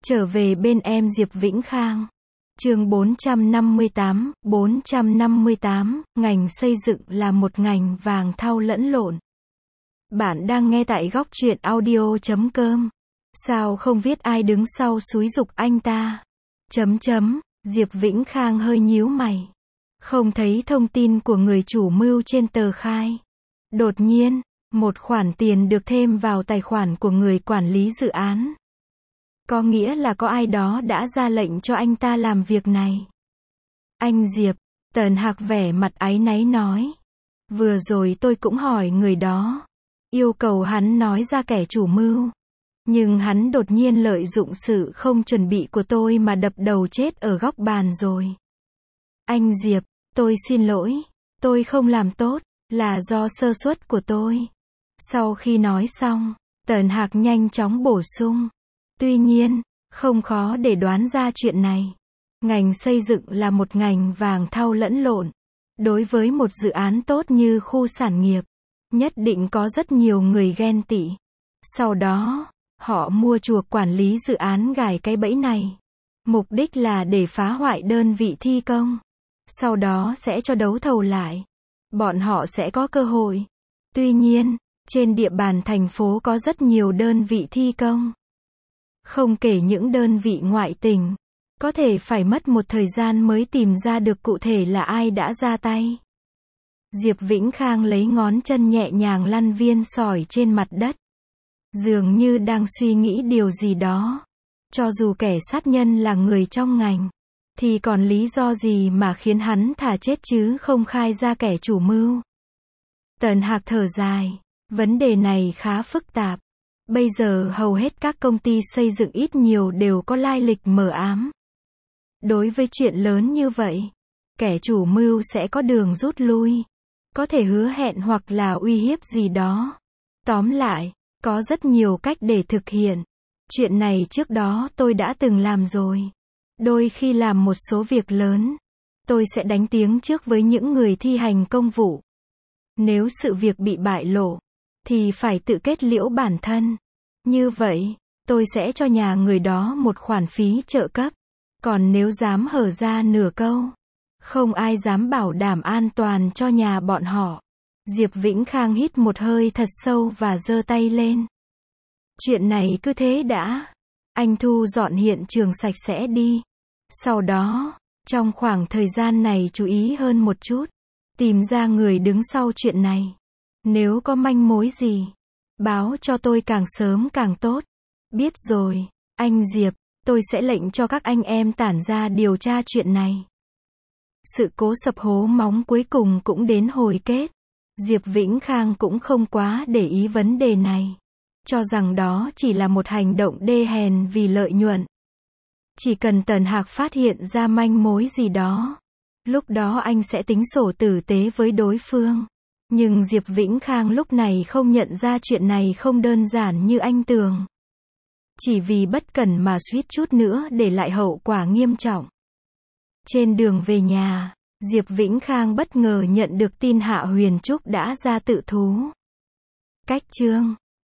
Trở về bên em Diệp Vĩnh Khang. Chương 458, ngành xây dựng là một ngành vàng thau lẫn lộn. Bạn đang nghe tại góc truyện audio.com. Sao không viết ai đứng sau xúi giục anh ta? Diệp Vĩnh Khang hơi nhíu mày. Không thấy thông tin của người chủ mưu trên tờ khai. Đột nhiên, một khoản tiền được thêm vào tài khoản của người quản lý dự án. Có nghĩa là có ai đó đã ra lệnh cho anh ta làm việc này. Anh Diệp, Tần Hạc vẻ mặt áy náy nói. Vừa rồi tôi cũng hỏi người đó. Yêu cầu hắn nói ra kẻ chủ mưu. Nhưng hắn đột nhiên lợi dụng sự không chuẩn bị của tôi mà đập đầu chết ở góc bàn rồi. Anh Diệp, tôi xin lỗi. Tôi không làm tốt, là do sơ suất của tôi. Sau khi nói xong, Tần Hạc nhanh chóng bổ sung. Tuy nhiên, không khó để đoán ra chuyện này. Ngành xây dựng là một ngành vàng thau lẫn lộn. Đối với một dự án tốt như khu sản nghiệp, nhất định có rất nhiều người ghen tị. Sau đó, họ mua chuộc quản lý dự án gài cái bẫy này. Mục đích là để phá hoại đơn vị thi công. Sau đó sẽ cho đấu thầu lại. Bọn họ sẽ có cơ hội. Tuy nhiên, trên địa bàn thành phố có rất nhiều đơn vị thi công. Không kể những đơn vị ngoại tỉnh, có thể phải mất một thời gian mới tìm ra được cụ thể là ai đã ra tay. Diệp Vĩnh Khang lấy ngón chân nhẹ nhàng lăn viên sỏi trên mặt đất. Dường như đang suy nghĩ điều gì đó. Cho dù kẻ sát nhân là người trong ngành, thì còn lý do gì mà khiến hắn thà chết chứ không khai ra kẻ chủ mưu. Tần Hạc thở dài. Vấn đề này khá phức tạp. Bây giờ hầu hết các công ty xây dựng ít nhiều đều có lai lịch mờ ám. Đối với chuyện lớn như vậy, kẻ chủ mưu sẽ có đường rút lui. Có thể hứa hẹn hoặc là uy hiếp gì đó. Tóm lại, có rất nhiều cách để thực hiện. Chuyện này trước đó tôi đã từng làm rồi. Đôi khi làm một số việc lớn, tôi sẽ đánh tiếng trước với những người thi hành công vụ. Nếu sự việc bị bại lộ, thì phải tự kết liễu bản thân. Như vậy, tôi sẽ cho nhà người đó một khoản phí trợ cấp. Còn nếu dám hở ra nửa câu, không ai dám bảo đảm an toàn cho nhà bọn họ. Diệp Vĩnh Khang hít một hơi thật sâu và giơ tay lên. Chuyện này cứ thế đã. Anh thu dọn hiện trường sạch sẽ đi. Sau đó, trong khoảng thời gian này chú ý hơn một chút. Tìm ra người đứng sau chuyện này. Nếu có manh mối gì, báo cho tôi càng sớm càng tốt. Biết rồi, anh Diệp, tôi sẽ lệnh cho các anh em tản ra điều tra chuyện này. Sự cố sập hố móng cuối cùng cũng đến hồi kết. Diệp Vĩnh Khang cũng không quá để ý vấn đề này. Cho rằng đó chỉ là một hành động đê hèn vì lợi nhuận. Chỉ cần Tần Hạc phát hiện ra manh mối gì đó, lúc đó anh sẽ tính sổ tử tế với đối phương. Nhưng Diệp Vĩnh Khang lúc này không nhận ra chuyện này không đơn giản như anh tưởng. Chỉ vì bất cẩn mà suýt chút nữa để lại hậu quả nghiêm trọng. Trên đường về nhà, Diệp Vĩnh Khang bất ngờ nhận được tin Hạ Huyền Trúc đã ra tự thú. Cách chương